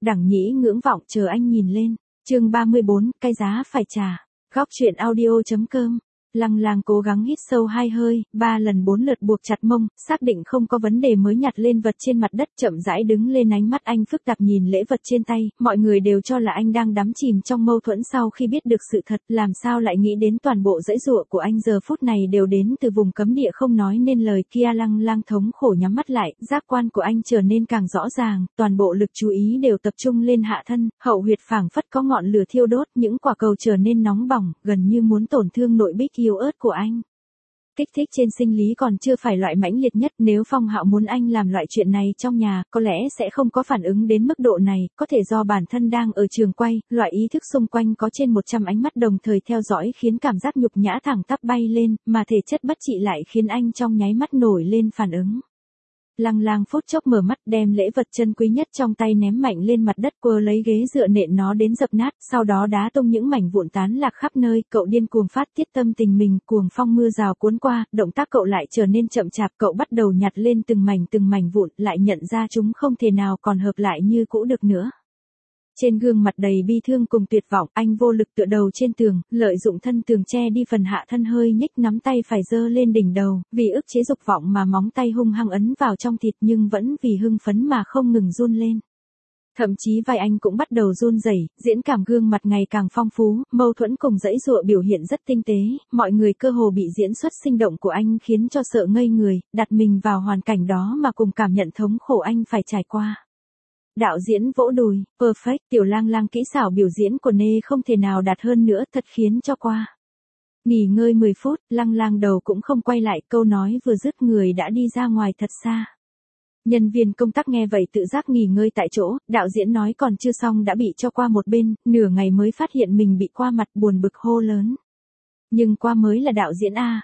Đẳng nhĩ ngưỡng vọng chờ anh nhìn lên. Chương 34, cái giá phải trả. Góc truyện audio.com. Lăng Lang cố gắng hít sâu 2 hơi, 3 lần 4 lượt buộc chặt mông, xác định không có vấn đề mới nhặt lên vật trên mặt đất, chậm rãi đứng lên. Ánh mắt anh phức tạp nhìn lễ vật trên tay, mọi người đều cho là anh đang đắm chìm trong mâu thuẫn. Sau khi biết được sự thật, làm sao lại nghĩ đến toàn bộ dãy dụa của anh giờ phút này đều đến từ vùng cấm địa không nói nên lời kia. Lăng Lang thống khổ nhắm mắt lại, giác quan của anh trở nên càng rõ ràng, toàn bộ lực chú ý đều tập trung lên hạ thân, hậu huyệt phảng phất có ngọn lửa thiêu đốt, những quả cầu trở nên nóng bỏng, gần như muốn tổn thương nội bích yếu ớt của anh. Kích thích trên sinh lý còn chưa phải loại mãnh liệt nhất, nếu Phong Hạo muốn anh làm loại chuyện này trong nhà, có lẽ sẽ không có phản ứng đến mức độ này, có thể do bản thân đang ở trường quay, loại ý thức xung quanh có trên 100 ánh mắt đồng thời theo dõi khiến cảm giác nhục nhã thẳng tắp bay lên, mà thể chất bất trị lại khiến anh trong nháy mắt nổi lên phản ứng. Lăng Lang phút chốc mở mắt, đem lễ vật chân quý nhất trong tay ném mạnh lên mặt đất, quơ lấy ghế dựa nện nó đến dập nát, sau đó đá tung những mảnh vụn tán lạc khắp nơi. Cậu điên cuồng phát tiết tâm tình mình, cuồng phong mưa rào cuốn qua, động tác cậu lại trở nên chậm chạp, cậu bắt đầu nhặt lên từng mảnh vụn, lại nhận ra chúng không thể nào còn hợp lại như cũ được nữa. Trên gương mặt đầy bi thương cùng tuyệt vọng, anh vô lực tựa đầu trên tường, lợi dụng thân tường che đi phần hạ thân, hơi nhích nắm tay phải giơ lên đỉnh đầu, vì ức chế dục vọng mà móng tay hung hăng ấn vào trong thịt, nhưng vẫn vì hưng phấn mà không ngừng run lên. Thậm chí vai anh cũng bắt đầu run rẩy, diễn cảm gương mặt ngày càng phong phú, mâu thuẫn cùng dãy dụa biểu hiện rất tinh tế, mọi người cơ hồ bị diễn xuất sinh động của anh khiến cho sợ ngây người, đặt mình vào hoàn cảnh đó mà cùng cảm nhận thống khổ anh phải trải qua. Đạo diễn vỗ đùi, perfect, Tiểu Lang Lang kỹ xảo biểu diễn của Nê không thể nào đạt hơn nữa, thật khiến cho qua. Nghỉ ngơi 10 phút, Lăng Lang đầu cũng không quay lại, câu nói vừa dứt người đã đi ra ngoài thật xa. Nhân viên công tác nghe vậy tự giác nghỉ ngơi tại chỗ, đạo diễn nói còn chưa xong đã bị cho qua một bên, nửa ngày mới phát hiện mình bị qua mặt, buồn bực hô lớn. Nhưng qua mới là đạo diễn a,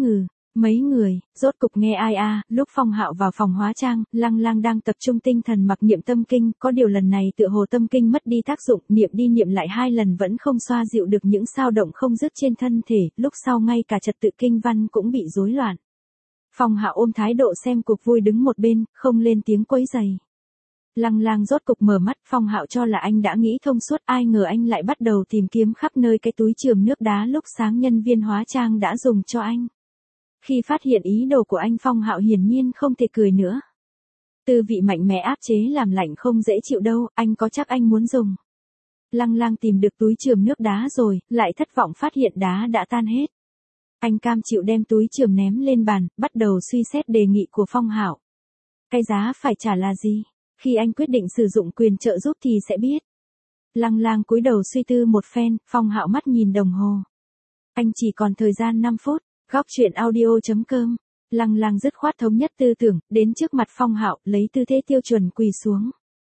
mấy người, rốt cục nghe ai a. Lúc Phong Hạo vào phòng hóa trang, Lăng Lang đang tập trung tinh thần mặc niệm tâm kinh, có điều lần này tựa hồ tâm kinh mất đi tác dụng, niệm đi niệm lại 2 lần vẫn không xoa dịu được những dao động không dứt trên thân thể, lúc sau ngay cả trật tự kinh văn cũng bị rối loạn. Phong Hạo ôm thái độ xem cuộc vui đứng một bên, không lên tiếng quấy rầy. Lăng Lang rốt cục mở mắt, Phong Hạo cho là anh đã nghĩ thông suốt, ai ngờ anh lại bắt đầu tìm kiếm khắp nơi cái túi chườm nước đá lúc sáng nhân viên hóa trang đã dùng cho anh. Khi phát hiện ý đồ của anh, Phong Hạo hiển nhiên không thể cười nữa. Tư vị mạnh mẽ áp chế làm lạnh không dễ chịu đâu, anh có chắc anh muốn dùng. Lăng Lang tìm được túi chườm nước đá rồi, lại thất vọng phát hiện đá đã tan hết. Anh cam chịu đem túi chườm ném lên bàn, bắt đầu suy xét đề nghị của Phong Hạo. Cái giá phải trả là gì? Khi anh quyết định sử dụng quyền trợ giúp thì sẽ biết. Lăng Lang cúi đầu suy tư một phen, Phong Hạo mắt nhìn đồng hồ. Anh chỉ còn thời gian 5 phút. Góc truyện audio.com. Lăng Lang dứt khoát thống nhất tư tưởng, đến trước mặt Phong Hạo, lấy tư thế tiêu chuẩn quỳ xuống.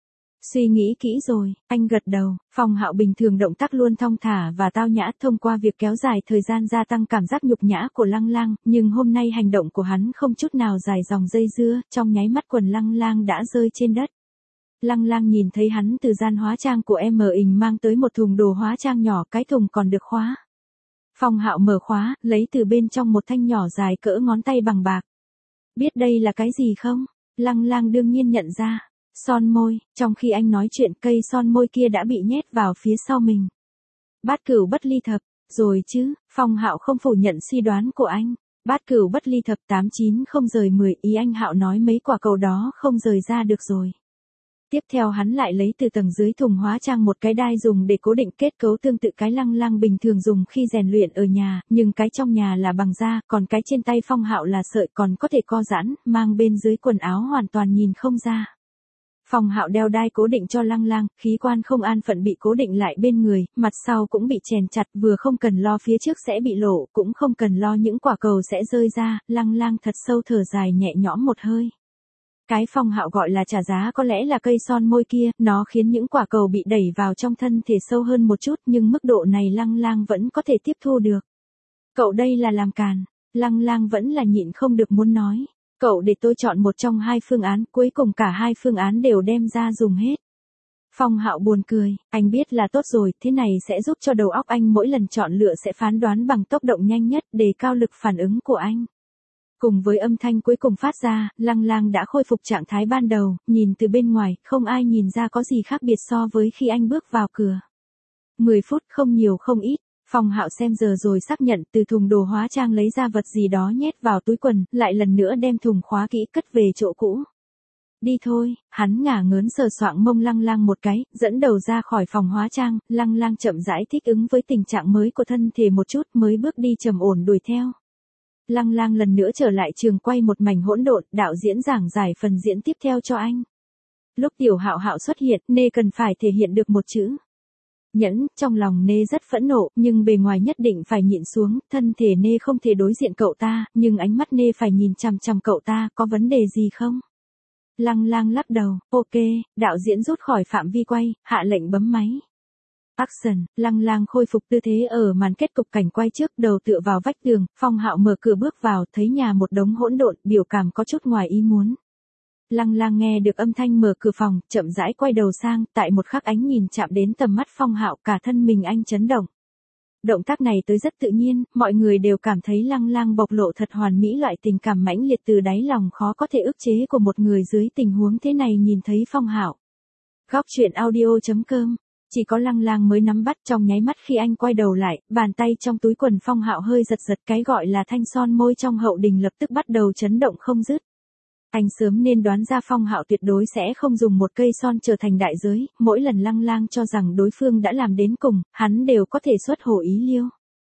Suy nghĩ kỹ rồi, anh gật đầu. Phong Hạo bình thường động tác luôn thong thả và tao nhã, thông qua việc kéo dài thời gian gia tăng cảm giác nhục nhã của Lăng Lang, nhưng hôm nay hành động của hắn không chút nào dài dòng dây dưa, trong nháy mắt quần Lăng Lang đã rơi trên đất. Lăng Lang nhìn thấy hắn từ gian hóa trang của em mang tới một thùng đồ hóa trang nhỏ, cái thùng còn được khóa. Phong Hạo mở khóa, lấy từ bên trong một thanh nhỏ dài cỡ ngón tay bằng bạc. Biết đây là cái gì không? Lăng Lang đương nhiên nhận ra. Son môi, trong khi anh nói chuyện cây son môi kia đã bị nhét vào phía sau mình. Bát cửu bất ly thập, rồi chứ, Phong Hạo không phủ nhận suy đoán của anh. Bát cửu bất ly thập 89 không rời 10, ý anh Hạo nói mấy quả cầu đó không rời ra được rồi. Tiếp theo hắn lại lấy từ tầng dưới thùng hóa trang một cái đai dùng để cố định, kết cấu tương tự cái Lăng Lang bình thường dùng khi rèn luyện ở nhà, nhưng cái trong nhà là bằng da, còn cái trên tay Phong Hạo là sợi, còn có thể co giãn, mang bên dưới quần áo hoàn toàn nhìn không ra. Phong Hạo đeo đai cố định cho Lăng Lang, khí quan không an phận bị cố định lại bên người, mặt sau cũng bị chèn chặt, vừa không cần lo phía trước sẽ bị lộ, cũng không cần lo những quả cầu sẽ rơi ra. Lăng Lang thật sâu thở dài nhẹ nhõm một hơi. Cái Phong Hạo gọi là trả giá có lẽ là cây son môi kia, nó khiến những quả cầu bị đẩy vào trong thân thể sâu hơn một chút, nhưng mức độ này Lăng Lang vẫn có thể tiếp thu được. Cậu đây là làm càn. Lăng Lang vẫn là nhịn không được muốn nói. Cậu để tôi chọn một trong 2 phương án, cuối cùng cả 2 phương án đều đem ra dùng hết. Phong Hạo buồn cười, anh biết là tốt rồi, thế này sẽ giúp cho đầu óc anh mỗi lần chọn lựa sẽ phán đoán bằng tốc độ nhanh nhất, đề cao lực phản ứng của anh. Cùng với âm thanh cuối cùng phát ra, Lăng Lang đã khôi phục trạng thái ban đầu, nhìn từ bên ngoài, không ai nhìn ra có gì khác biệt so với khi anh bước vào cửa. 10 phút không nhiều không ít, Phong Hạo xem giờ rồi xác nhận từ thùng đồ hóa trang lấy ra vật gì đó nhét vào túi quần, lại lần nữa đem thùng khóa kỹ cất về chỗ cũ. Đi thôi, hắn ngả ngớn sờ soạng mông Lăng Lang một cái, dẫn đầu ra khỏi phòng hóa trang, Lăng Lang chậm rãi thích ứng với tình trạng mới của thân thể một chút mới bước đi trầm ổn đuổi theo. Lăng Lang lần nữa trở lại trường quay một mảnh hỗn độn, đạo diễn giảng giải phần diễn tiếp theo cho anh. Lúc Tiểu Hạo Hạo xuất hiện, Nê cần phải thể hiện được một chữ nhẫn, trong lòng Nê rất phẫn nộ, nhưng bề ngoài nhất định phải nhịn xuống, thân thể Nê không thể đối diện cậu ta, nhưng ánh mắt Nê phải nhìn chằm chằm cậu ta, có vấn đề gì không? Lăng Lang lắc đầu, ok, đạo diễn rút khỏi phạm vi quay, hạ lệnh bấm máy. Action, Lăng Lang khôi phục tư thế ở màn kết cục cảnh quay trước, đầu tựa vào vách tường, Phong Hạo mở cửa bước vào, thấy nhà một đống hỗn độn, biểu cảm có chút ngoài ý muốn. Lăng Lang nghe được âm thanh mở cửa phòng, chậm rãi quay đầu sang, tại một khắc ánh nhìn chạm đến tầm mắt Phong Hạo, cả thân mình anh chấn động. Động tác này tới rất tự nhiên, mọi người đều cảm thấy Lăng Lang bộc lộ thật hoàn mỹ loại tình cảm mãnh liệt từ đáy lòng khó có thể ức chế của một người dưới tình huống thế này nhìn thấy Phong Hạo. Góc truyện audio.com. Chỉ có Lăng Lang mới nắm bắt, trong nháy mắt khi anh quay đầu lại, bàn tay trong túi quần Phong Hạo hơi giật giật, cái gọi là thanh son môi trong hậu đình lập tức bắt đầu chấn động không dứt. Anh sớm nên đoán ra Phong Hạo tuyệt đối sẽ không dùng một cây son trở thành đại giới, mỗi lần Lăng Lang cho rằng đối phương đã làm đến cùng, hắn đều có thể xuất hồ ý liêu.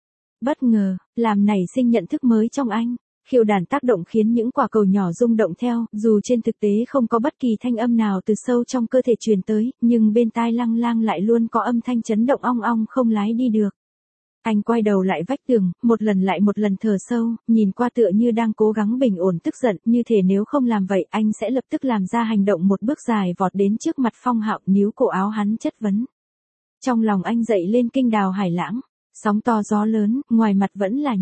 Bất ngờ, làm nảy sinh nhận thức mới trong anh. Khiêu đàn tác động khiến những quả cầu nhỏ rung động theo, dù trên thực tế không có bất kỳ thanh âm nào từ sâu trong cơ thể truyền tới, nhưng bên tai Lăng Lang lại luôn có âm thanh chấn động ong ong không lái đi được. Anh quay đầu lại vách tường, một lần lại một lần thở sâu, nhìn qua tựa như đang cố gắng bình ổn tức giận, như thể nếu không làm vậy anh sẽ lập tức làm ra hành động một bước dài vọt đến trước mặt Phong Hạo, níu cổ áo hắn chất vấn. Trong lòng anh dậy lên kinh đào hải lãng, sóng to gió lớn, ngoài mặt vẫn là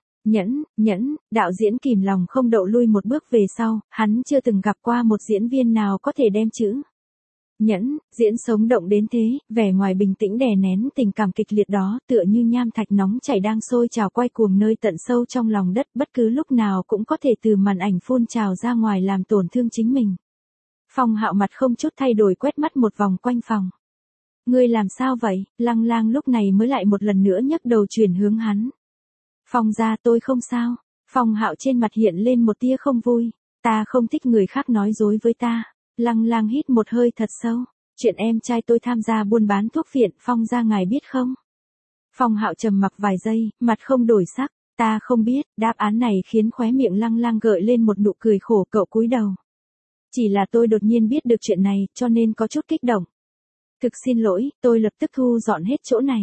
nhẫn, đạo diễn kìm lòng không đậu lui một bước về sau, hắn chưa từng gặp qua một diễn viên nào có thể đem chữ nhẫn diễn sống động đến thế, vẻ ngoài bình tĩnh đè nén tình cảm kịch liệt đó, tựa như nham thạch nóng chảy đang sôi trào quay cuồng nơi tận sâu trong lòng đất, bất cứ lúc nào cũng có thể từ màn ảnh phun trào ra ngoài làm tổn thương chính mình. Phong Hạo mặt không chút thay đổi quét mắt một vòng quanh phòng. Ngươi làm sao vậy? Lăng Lang lúc này mới lại một lần nữa nhấc đầu chuyển hướng hắn. Phong gia, tôi không sao. Phong Hạo trên mặt hiện lên một tia không vui. Ta không thích người khác nói dối với ta. Lăng Lang hít một hơi thật sâu. Chuyện em trai tôi tham gia buôn bán thuốc phiện, Phong gia ngài biết không? Phong Hạo trầm mặc vài giây, mặt không đổi sắc. Ta không biết. Đáp án này khiến khóe miệng Lăng Lang gợi lên một nụ cười khổ, cậu cúi đầu. Chỉ là tôi đột nhiên biết được chuyện này, cho nên có chút kích động. Thực xin lỗi, tôi lập tức thu dọn hết chỗ này.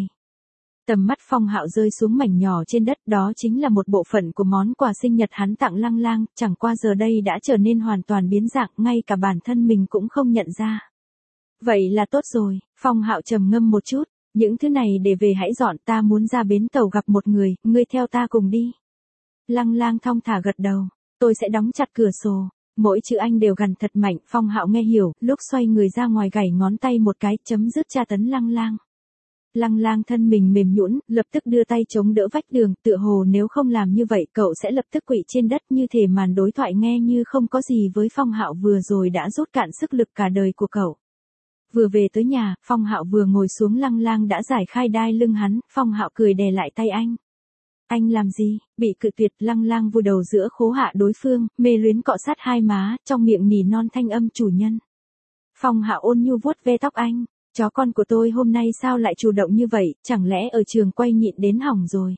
Tầm mắt Phong Hạo rơi xuống mảnh nhỏ trên đất, đó chính là một bộ phận của món quà sinh nhật hắn tặng Lăng Lang, chẳng qua giờ đây đã trở nên hoàn toàn biến dạng, ngay cả bản thân mình cũng không nhận ra. Vậy là tốt rồi, Phong Hạo trầm ngâm một chút, những thứ này để về hãy dọn, ta muốn ra bến tàu gặp một người, ngươi theo ta cùng đi. Lăng Lang thong thả gật đầu, tôi sẽ đóng chặt cửa sổ. Mỗi chữ anh đều gằn thật mạnh, Phong Hạo nghe hiểu, lúc xoay người ra ngoài gảy ngón tay một cái, chấm dứt tra tấn Lăng Lang. Lăng Lang thân mình mềm nhũn, lập tức đưa tay chống đỡ vách tường, tựa hồ nếu không làm như vậy cậu sẽ lập tức quỵ trên đất, như thể màn đối thoại nghe như không có gì với Phong Hạo vừa rồi đã rút cạn sức lực cả đời của cậu. Vừa về tới nhà, Phong Hạo vừa ngồi xuống, Lăng Lang đã giải khai đai lưng hắn, Phong Hạo cười đè lại tay anh. Anh làm gì? Bị cự tuyệt, Lăng Lang vùi đầu giữa khố hạ đối phương, mê luyến cọ sát hai má, trong miệng nỉ non thanh âm chủ nhân. Phong Hạo ôn nhu vuốt ve tóc anh. Chó con của tôi hôm nay sao lại chủ động như vậy, chẳng lẽ ở trường quay nhịn đến hỏng rồi.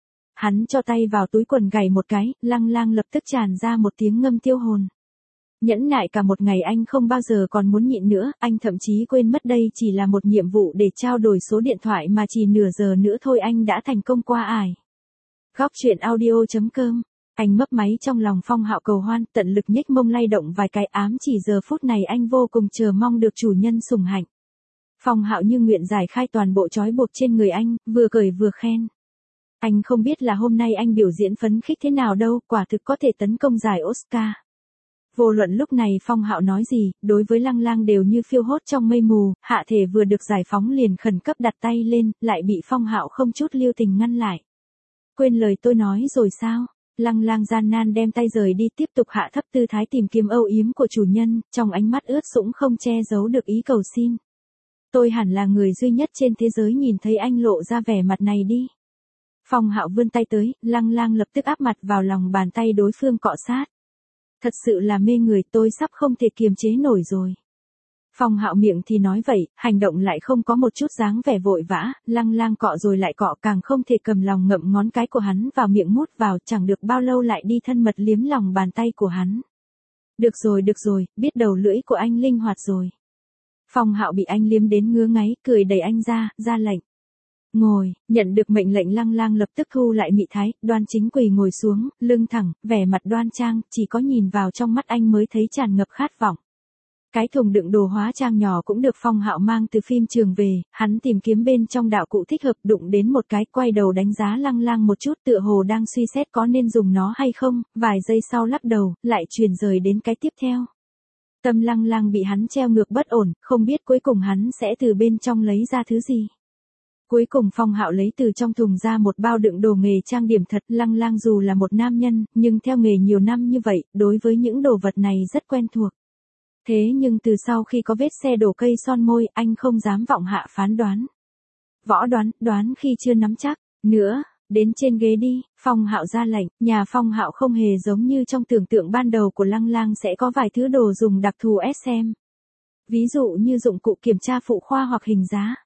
Hắn cho tay vào túi quần gảy một cái, Lăng Lang lập tức tràn ra một tiếng ngâm tiêu hồn. Nhẫn nại cả một ngày anh không bao giờ còn muốn nhịn nữa, anh thậm chí quên mất đây chỉ là một nhiệm vụ để trao đổi số điện thoại mà chỉ nửa giờ nữa thôi anh đã thành công qua ải. Góc truyện audio.com. Anh mấp máy trong lòng Phong Hạo cầu hoan, tận lực nhếch mông lay động vài cái, ám chỉ giờ phút này anh vô cùng chờ mong được chủ nhân sủng hạnh. Phong Hạo như nguyện giải khai toàn bộ trói buộc trên người anh, vừa cười vừa khen. Anh không biết là hôm nay anh biểu diễn phấn khích thế nào đâu, quả thực có thể tấn công giải Oscar. Vô luận lúc này Phong Hạo nói gì, đối với Lăng Lang đều như phiêu hốt trong mây mù, hạ thể vừa được giải phóng liền khẩn cấp đặt tay lên, lại bị Phong Hạo không chút lưu tình ngăn lại. Quên lời tôi nói rồi sao? Lăng Lang gian nan đem tay rời đi, tiếp tục hạ thấp tư thái tìm kiếm âu yếm của chủ nhân, trong ánh mắt ướt sũng không che giấu được ý cầu xin. Tôi hẳn là người duy nhất trên thế giới nhìn thấy anh lộ ra vẻ mặt này đi. Phong Hạo vươn tay tới, Lăng Lang lập tức áp mặt vào lòng bàn tay đối phương cọ sát. Thật sự là mê người, tôi sắp không thể kiềm chế nổi rồi. Phong Hạo miệng thì nói vậy, hành động lại không có một chút dáng vẻ vội vã, Lăng Lang cọ rồi lại cọ, càng không thể cầm lòng ngậm ngón cái của hắn vào miệng mút vào, chẳng được bao lâu lại đi thân mật liếm lòng bàn tay của hắn. Được rồi, biết đầu lưỡi của anh linh hoạt rồi. Phong Hạo bị anh liếm đến ngứa ngáy, cười đẩy anh ra lệnh. Ngồi, nhận được mệnh lệnh Lăng Lang lập tức thu lại mị thái, đoan chính quỳ ngồi xuống, lưng thẳng, vẻ mặt đoan trang, chỉ có nhìn vào trong mắt anh mới thấy tràn ngập khát vọng. Cái thùng đựng đồ hóa trang nhỏ cũng được Phong Hạo mang từ phim trường về, hắn tìm kiếm bên trong đạo cụ thích hợp, đụng đến một cái, quay đầu đánh giá Lăng Lang một chút, tựa hồ đang suy xét có nên dùng nó hay không, vài giây sau lắc đầu, lại chuyển rời đến cái tiếp theo. Tâm Lăng Lang bị hắn treo ngược bất ổn, không biết cuối cùng hắn sẽ từ bên trong lấy ra thứ gì. Cuối cùng Phong Hạo lấy từ trong thùng ra một bao đựng đồ nghề trang điểm thật. Lăng Lang dù là một nam nhân, nhưng theo nghề nhiều năm như vậy, đối với những đồ vật này rất quen thuộc. Thế nhưng từ sau khi có vết xe đổ cây son môi, anh không dám vọng hạ phán đoán. Võ đoán khi chưa nắm chắc. Nữa, đến trên ghế đi, Phong Hạo ra lệnh. Nhà Phong Hạo không hề giống như trong tưởng tượng ban đầu của Lăng Lang, sẽ có vài thứ đồ dùng đặc thù SM. Ví dụ như dụng cụ kiểm tra phụ khoa hoặc hình giá.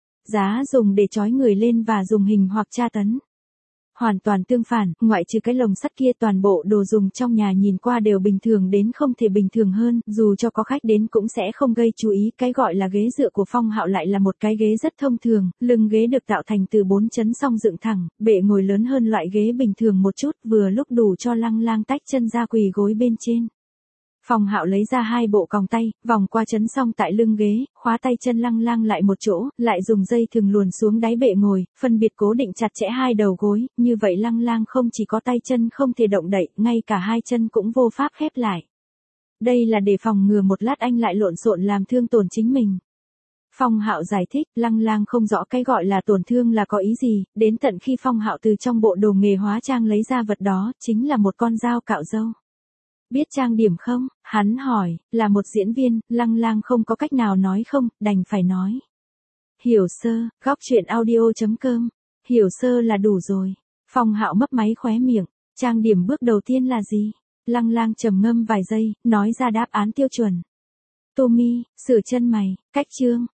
Giá dùng để trói người lên và dùng hình hoặc tra tấn. Hoàn toàn tương phản, ngoại trừ cái lồng sắt kia, toàn bộ đồ dùng trong nhà nhìn qua đều bình thường đến không thể bình thường hơn, dù cho có khách đến cũng sẽ không gây chú ý. Cái gọi là ghế dựa của Phong Hạo lại là một cái ghế rất thông thường, lưng ghế được tạo thành từ 4 chấn song dựng thẳng, bệ ngồi lớn hơn loại ghế bình thường một chút, vừa lúc đủ cho Lăng Lang tách chân ra quỳ gối bên trên. Phong Hạo lấy ra 2 bộ còng tay, vòng qua chấn song tại lưng ghế, khóa tay chân Lăng Lang lại một chỗ, lại dùng dây thừng luồn xuống đáy bệ ngồi, phân biệt cố định chặt chẽ 2 đầu gối, như vậy Lăng Lang không chỉ có tay chân không thể động đậy, ngay cả 2 chân cũng vô pháp khép lại. Đây là để phòng ngừa một lát anh lại lộn xộn làm thương tổn chính mình. Phong Hạo giải thích, Lăng Lang không rõ cái gọi là tổn thương là có ý gì, đến tận khi Phong Hạo từ trong bộ đồ nghề hóa trang lấy ra vật đó, chính là một con dao cạo râu. Biết trang điểm không? Hắn hỏi, là một diễn viên. Lăng Lang không có cách nào nói không, đành phải nói. Hiểu sơ, góc truyện audio.com. Hiểu sơ là đủ rồi. Phong Hạo mấp máy khóe miệng. Trang điểm bước đầu tiên là gì? Lăng Lang trầm ngâm vài giây, nói ra đáp án tiêu chuẩn. Tô mi, sửa chân mày, cách trương,